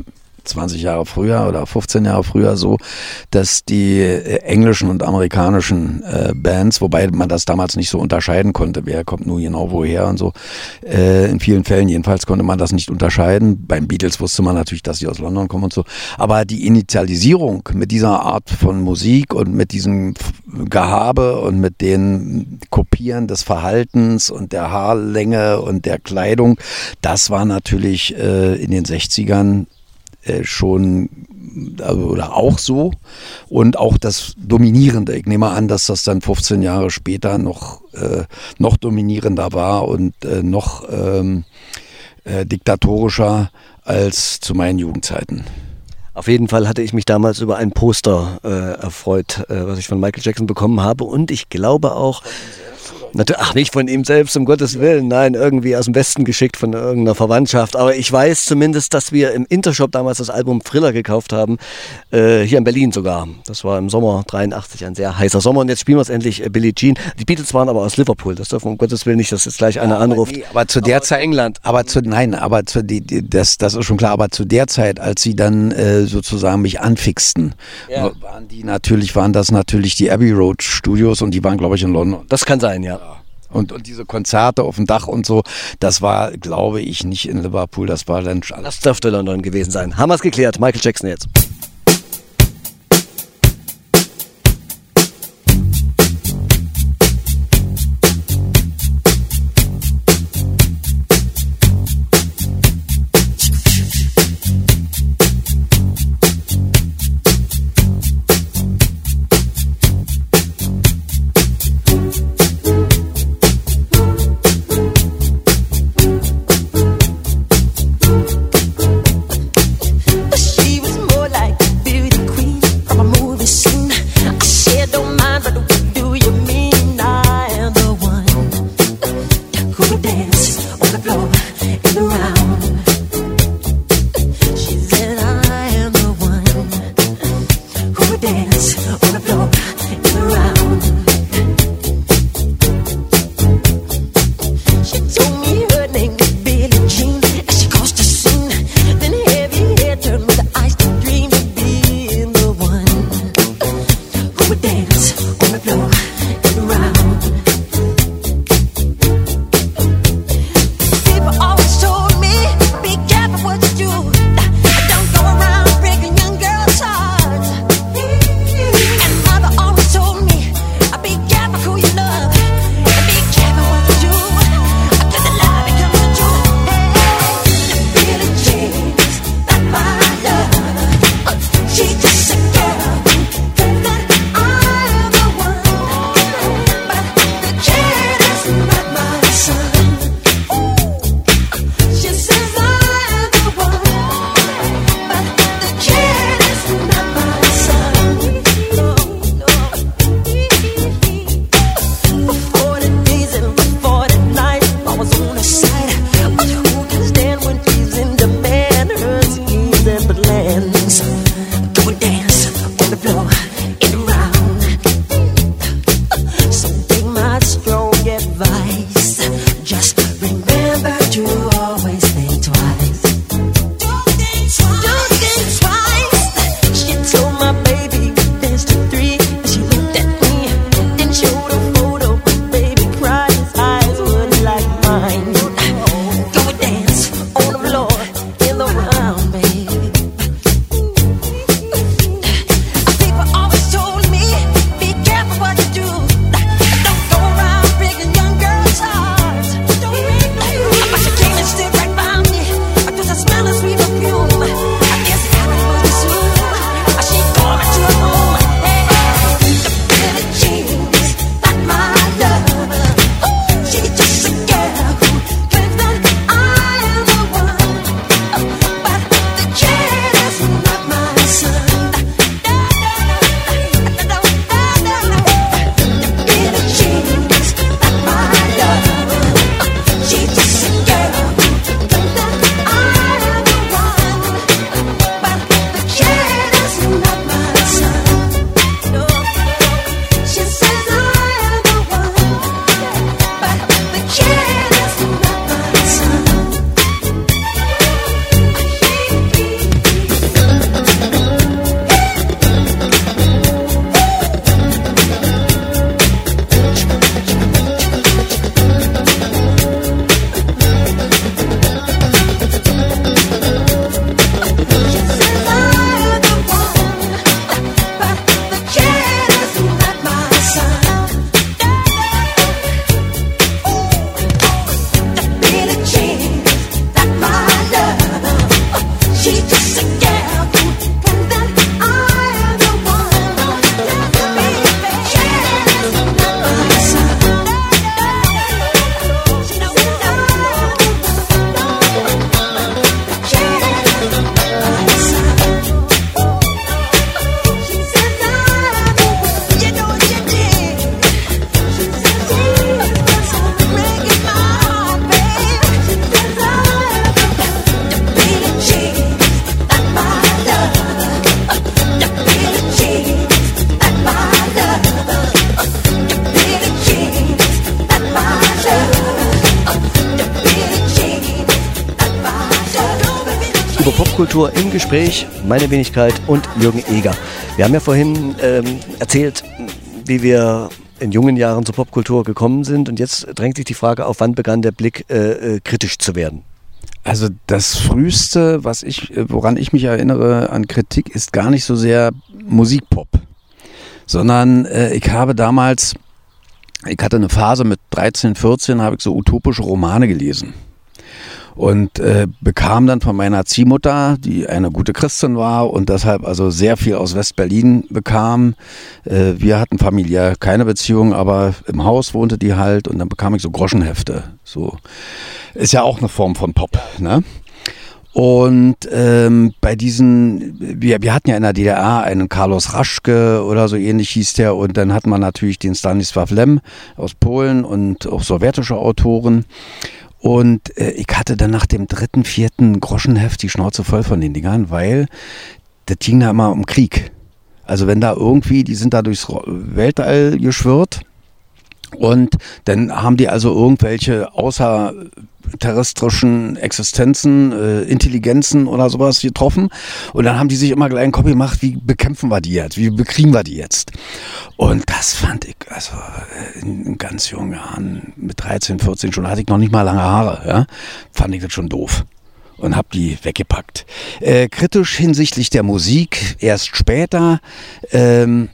zwanzig Jahre früher oder fünfzehn Jahre früher so, dass die äh, englischen und amerikanischen äh, Bands, wobei man das damals nicht so unterscheiden konnte, wer kommt nun genau woher und so, äh, in vielen Fällen jedenfalls konnte man das nicht unterscheiden. Beim Beatles wusste man natürlich, dass sie aus London kommen und so, aber die Initialisierung mit dieser Art von Musik und mit diesem Gehabe und mit den Kopieren des Verhaltens und der Haarlänge und der Kleidung, das war natürlich äh, in den sechzigern äh, schon also, oder auch so und auch das Dominierende. Ich nehme an, dass das dann fünfzehn Jahre später noch, äh, noch dominierender war und äh, noch ähm, äh, diktatorischer als zu meinen Jugendzeiten. Auf jeden Fall hatte ich mich damals über ein Poster äh, erfreut, äh, was ich von Michael Jackson bekommen habe und ich glaube auch, natürlich, ach nicht von ihm selbst, um Gottes Willen, nein, irgendwie aus dem Westen geschickt von irgendeiner Verwandtschaft, aber ich weiß zumindest, dass wir im Intershop damals das Album Thriller gekauft haben, äh, hier in Berlin sogar. Das war im Sommer dreiundachtzig, ein sehr heißer Sommer und jetzt spielen wir es endlich, äh, Billie Jean. Die Beatles waren aber aus Liverpool, das darf man um Gottes Willen nicht, dass jetzt gleich einer aber anruft. Nee, aber zu der aber Zeit, England. Aber zu, nein, aber zu, die, die, das, das ist schon klar, aber zu der Zeit, als sie dann äh, sozusagen mich anfixten, Ja. waren die natürlich, waren das natürlich die Abbey Road Studios und die waren, glaube ich, in London. Das kann sein, ja. Und, und diese Konzerte auf dem Dach und so, das war, glaube ich, nicht in Liverpool, das war dann alles. Das dürfte London gewesen sein. Haben wir es geklärt. Michael Jackson jetzt. She was more like Popkultur im Gespräch, meine Wenigkeit und Jürgen Eger. Wir haben ja vorhin ähm, erzählt, wie wir in jungen Jahren zur Popkultur gekommen sind und jetzt drängt sich die Frage auf, wann begann der Blick äh, äh, kritisch zu werden? Also das Früheste, was ich, woran ich mich erinnere an Kritik, ist gar nicht so sehr Musikpop, sondern äh, ich habe damals, ich hatte eine Phase mit dreizehn, vierzehn, habe ich so utopische Romane gelesen. Und äh, bekam dann von meiner Ziehmutter, die eine gute Christin war und deshalb also sehr viel aus West-Berlin bekam. Äh, wir hatten familiär keine Beziehung, aber im Haus wohnte die halt und dann bekam ich so Groschenhefte. So ist ja auch eine Form von Pop, ne? Und ähm, bei diesen, wir, wir hatten ja in der D D R einen Carlos Raschke oder so ähnlich hieß der und dann hat man natürlich den Stanisław Lem aus Polen und auch sowjetische Autoren. Und äh, ich hatte dann nach dem dritten, vierten Groschenheft die Schnauze voll von den Dingern, weil das ging da immer um Krieg. Also wenn da irgendwie, die sind da durchs Weltall geschwirrt und dann haben die also irgendwelche außerterrestrischen Existenzen, äh, Intelligenzen oder sowas getroffen und dann haben die sich immer gleich einen Kopf gemacht, wie bekämpfen wir die jetzt, wie bekriegen wir die jetzt? Und das fand ich, also in ganz jungen Jahren, mit dreizehn, vierzehn schon, hatte ich noch nicht mal lange Haare, ja, fand ich das schon doof. Und hab die weggepackt. Äh, kritisch hinsichtlich der Musik, erst später, ähm,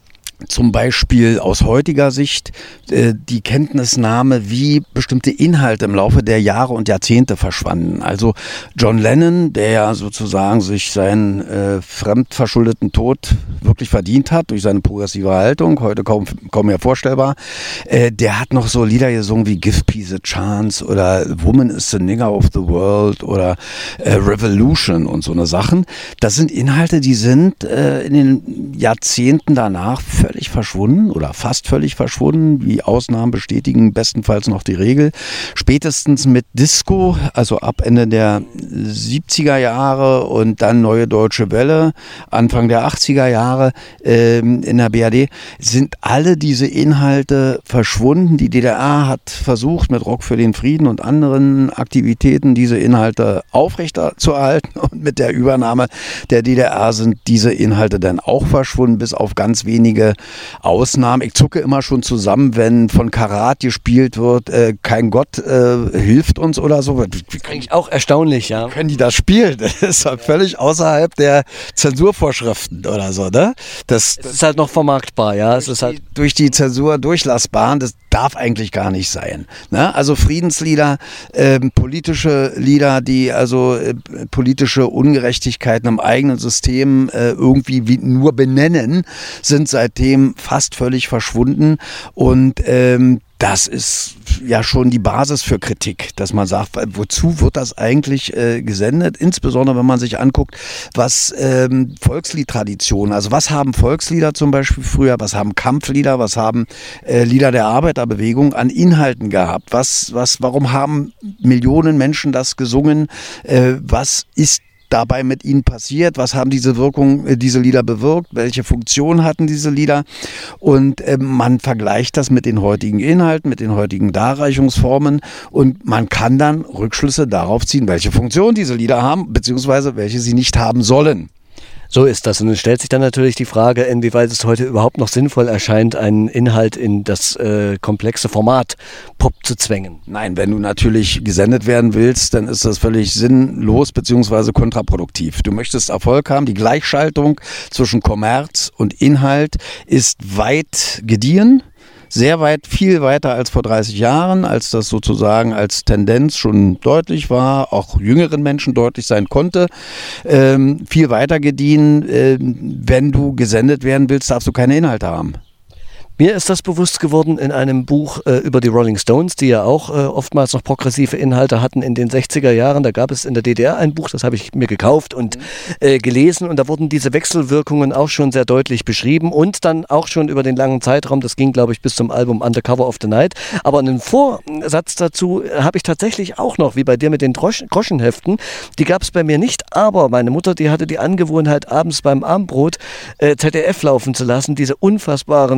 zum Beispiel aus heutiger Sicht äh, die Kenntnisnahme, wie bestimmte Inhalte im Laufe der Jahre und Jahrzehnte verschwanden. Also John Lennon, der ja sozusagen sich seinen äh, fremdverschuldeten Tod wirklich verdient hat durch seine progressive Haltung, heute kaum, kaum mehr vorstellbar, äh, der hat noch so Lieder gesungen wie Give Peace a Chance oder Woman is the Nigger of the World oder äh, Revolution und so eine Sachen. Das sind Inhalte, die sind äh, in den Jahrzehnten danach völlig verschwunden oder fast völlig verschwunden. Die Ausnahmen bestätigen bestenfalls noch die Regel. Spätestens mit Disco, also ab Ende der siebziger Jahre und dann Neue Deutsche Welle, Anfang der achtziger Jahre ähm, in der B R D, sind alle diese Inhalte verschwunden. Die D D R hat versucht, mit Rock für den Frieden und anderen Aktivitäten diese Inhalte aufrechterzuerhalten und mit der Übernahme der D D R sind diese Inhalte dann auch verschwunden, bis auf ganz wenige Ausnahmen. Ich zucke immer schon zusammen, wenn von Karat gespielt wird, äh, kein Gott äh, hilft uns oder so. Eigentlich auch erstaunlich, ja. Können die das spielen? Das ist halt völlig außerhalb der Zensurvorschriften oder so, ne? Das, das ist halt noch vermarktbar, ja. Es ist halt durch die Zensur durchlassbar. Das darf eigentlich gar nicht sein. Ne? Also Friedenslieder, äh, politische Lieder, die also äh, politische Ungerechtigkeiten im eigenen System äh, irgendwie wie nur benennen, sind seitdem fast völlig verschwunden und ähm, das ist ja schon die Basis für Kritik, dass man sagt, wozu wird das eigentlich äh, gesendet? Insbesondere, wenn man sich anguckt, was ähm, Volksliedtraditionen, also was haben Volkslieder zum Beispiel früher, was haben Kampflieder, was haben äh, Lieder der Arbeiterbewegung an Inhalten gehabt? Was, was, warum haben Millionen Menschen das gesungen? Äh, was ist dabei mit ihnen passiert, was haben diese Wirkung, diese Lieder bewirkt, welche Funktion hatten diese Lieder und äh, man vergleicht das mit den heutigen Inhalten, mit den heutigen Darreichungsformen und man kann dann Rückschlüsse darauf ziehen, welche Funktion diese Lieder haben, beziehungsweise welche sie nicht haben sollen. So ist das. Und es stellt sich dann natürlich die Frage, inwieweit es heute überhaupt noch sinnvoll erscheint, einen Inhalt in das äh, komplexe Format Pop zu zwängen. Nein, wenn du natürlich gesendet werden willst, dann ist das völlig sinnlos bzw. kontraproduktiv. Du möchtest Erfolg haben. Die Gleichschaltung zwischen Kommerz und Inhalt ist weit gediehen. Sehr weit, viel weiter als vor dreißig Jahren, als das sozusagen als Tendenz schon deutlich war, auch jüngeren Menschen deutlich sein konnte. Ähm, viel weiter gediehen, ähm, wenn du gesendet werden willst, darfst du keine Inhalte haben. Mir ist das bewusst geworden in einem Buch äh, über die Rolling Stones, die ja auch äh, oftmals noch progressive Inhalte hatten in den sechziger Jahren. Da gab es in der D D R ein Buch, das habe ich mir gekauft und äh, gelesen. Und da wurden diese Wechselwirkungen auch schon sehr deutlich beschrieben und dann auch schon über den langen Zeitraum. Das ging, glaube ich, bis zum Album Undercover of the Night. Aber einen Vorsatz dazu äh, habe ich tatsächlich auch noch, wie bei dir mit den Drosch- Groschenheften. Die gab es bei mir nicht, aber meine Mutter, die hatte die Angewohnheit, abends beim Abendbrot äh, Z D F laufen zu lassen, diese unfassbaren Trash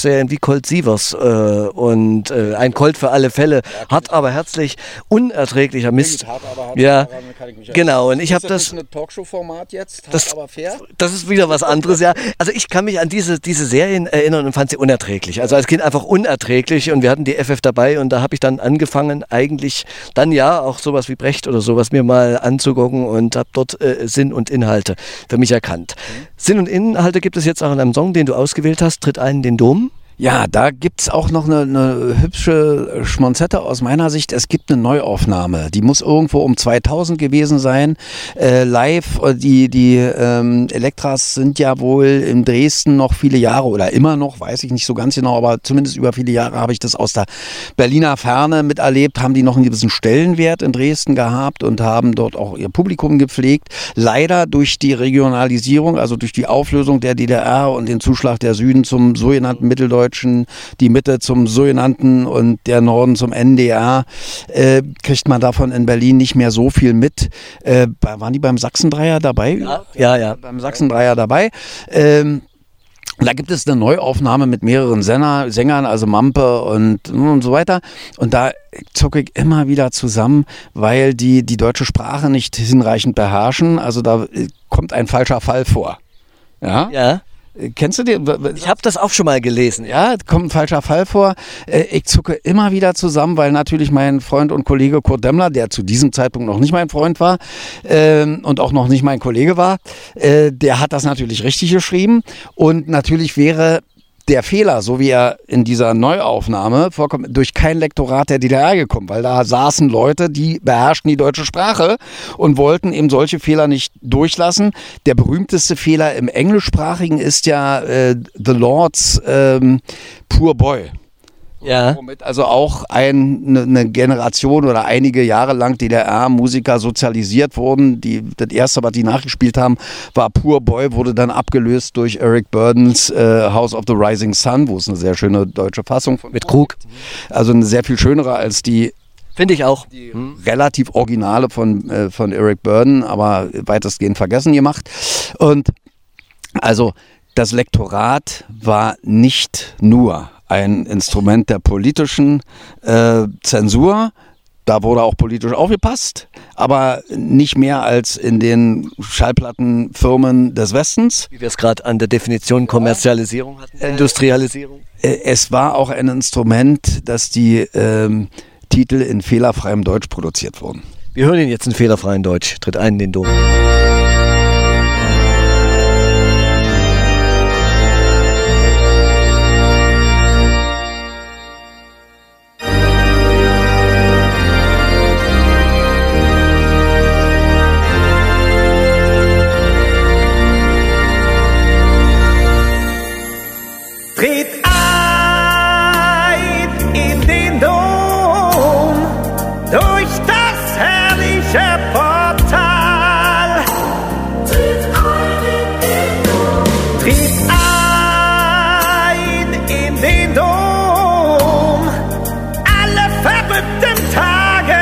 Serien wie Colt Sievers äh, und äh, ein Colt für alle Fälle. Hart, aber herzlich, unerträglicher Mist. Hart, aber hart, ja, daran kann ich mich genau. Und ich habe das. Ist das ein Talkshow-Format jetzt? Hart, Das, aber fair? das ist wieder was anderes, ja. Also ich kann mich an diese, diese Serien erinnern und fand sie unerträglich. Also als Kind einfach unerträglich und wir hatten die F F dabei und da habe ich dann angefangen, eigentlich dann ja auch sowas wie Brecht oder sowas mir mal anzugucken und habe dort äh, Sinn und Inhalte für mich erkannt. Mhm. Sinn und Inhalte gibt es jetzt auch in einem Song, den du ausgewählt hast, Tritt ein in den Dom. Ja, da gibt's auch noch eine, eine hübsche Schmonzette aus meiner Sicht. Es gibt eine Neuaufnahme. Die muss irgendwo um zweitausend gewesen sein. Äh, live, die, die ähm, Elektras sind ja wohl in Dresden noch viele Jahre oder immer noch, weiß ich nicht so ganz genau, aber zumindest über viele Jahre habe ich das aus der Berliner Ferne miterlebt. Haben die noch einen gewissen Stellenwert in Dresden gehabt und haben dort auch ihr Publikum gepflegt. Leider durch die Regionalisierung, also durch die Auflösung der D D R und den Zuschlag der Süden zum sogenannten Mitteldeutschen, die Mitte zum sogenannten und der Norden zum N D R, äh, kriegt man davon in Berlin nicht mehr so viel mit. Äh, waren die beim Sachsendreier dabei? Ja, ja. ja. Beim Sachsendreier dabei. Ähm, Da gibt es eine Neuaufnahme mit mehreren Sänger, Sängern, also Mampe und, und so weiter. Und da zucke ich immer wieder zusammen, weil die die deutsche Sprache nicht hinreichend beherrschen. Also da kommt ein falscher Fall vor. Ja? Ja. Kennst du den? Ich habe das auch schon mal gelesen. Ja, kommt ein falscher Fall vor. Ich zucke immer wieder zusammen, weil natürlich mein Freund und Kollege Kurt Demmler, der zu diesem Zeitpunkt noch nicht mein Freund war ähm, und auch noch nicht mein Kollege war, äh, der hat das natürlich richtig geschrieben. Und natürlich wäre der Fehler, so wie er in dieser Neuaufnahme vorkommt, durch kein Lektorat der D D R gekommen, weil da saßen Leute, die beherrschten die deutsche Sprache und wollten eben solche Fehler nicht durchlassen. Der berühmteste Fehler im Englischsprachigen ist ja äh, The Lords ähm, Poor Boy. Ja. Womit also auch ein, eine, eine Generation oder einige Jahre lang D D R-Musiker sozialisiert wurden. Die, das erste, was die nachgespielt haben, war Poor Boy, wurde dann abgelöst durch Eric Burdens äh, House of the Rising Sun, wo es eine sehr schöne deutsche Fassung von mit Krug. Also eine sehr viel schönere als die Finde ich auch. Die hm. relativ Originale von, äh, von Eric Burden, aber weitestgehend vergessen gemacht. Und also das Lektorat war nicht nur ein Instrument der politischen äh, Zensur. Da wurde auch politisch aufgepasst, aber nicht mehr als in den Schallplattenfirmen des Westens. Wie wir es gerade an der Definition Kommerzialisierung hatten, äh, Industrialisierung. Äh, es war auch ein Instrument, dass die ähm, Titel in fehlerfreiem Deutsch produziert wurden. Wir hören ihn jetzt in fehlerfreien Deutsch. Tritt ein in den Dom. Tritt ein in den Dom, durch das herrliche Portal. Tritt ein in den Dom. Tritt ein in den Dom, alle verrückten Tage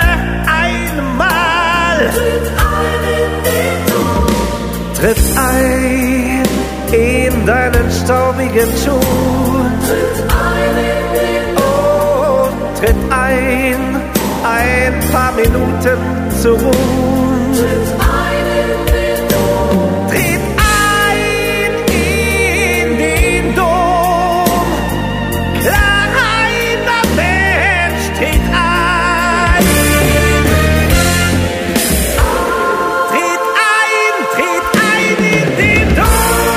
einmal. Tritt ein in den Dom. Tritt ein in deinen staubigen Schuh. Tritt ein in den Dom. Oh, tritt ein, ein paar Minuten zur Ruhe. Tritt ein in den Dom. Tritt ein in den Dom. Klar, reiner Mensch, tritt ein. Tritt ein, tritt ein in den Dom.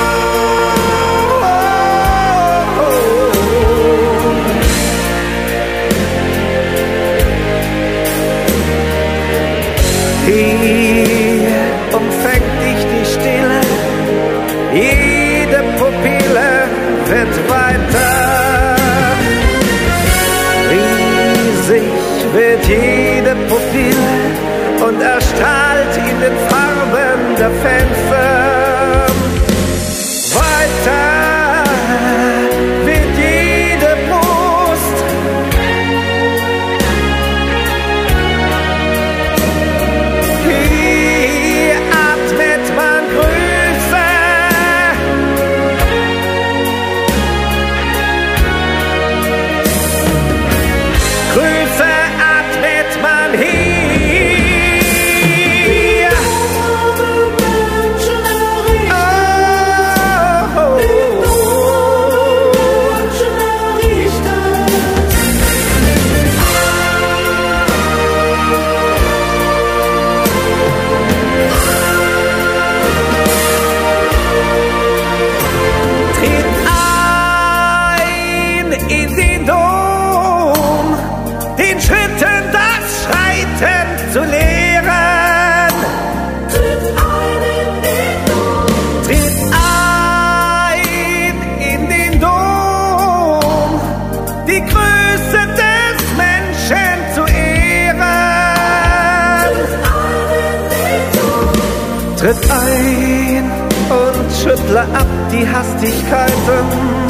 Hier umfängt dich die Stille, jede Pupille wird weiter. Riesig wird jede Pupille und erstrahlt in den Farben der Fenster. Weiter wird jede Brust. Hier atmet man Grüße. die Größe des Menschen zu ehren. Tritt ein und schüttle ab die Hastigkeiten.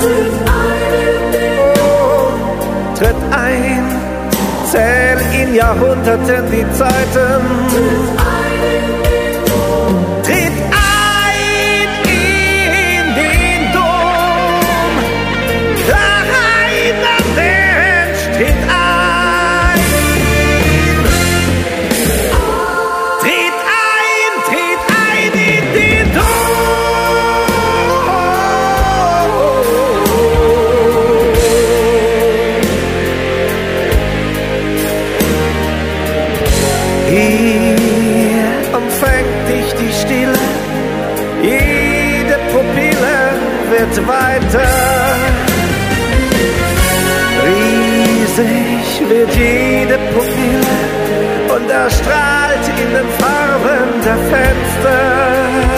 Oh, tritt ein, zähl in Jahrhunderten die Zeiten. Tritt ein in den Dom, kleiner Mensch, tritt ein. Tritt ein, tritt ein in den Dom. Hier umfängt dich die Stille, jede Pupille wird weiter. Riesig wird jede Pupille und erstrahlt in den Farben der Fenster.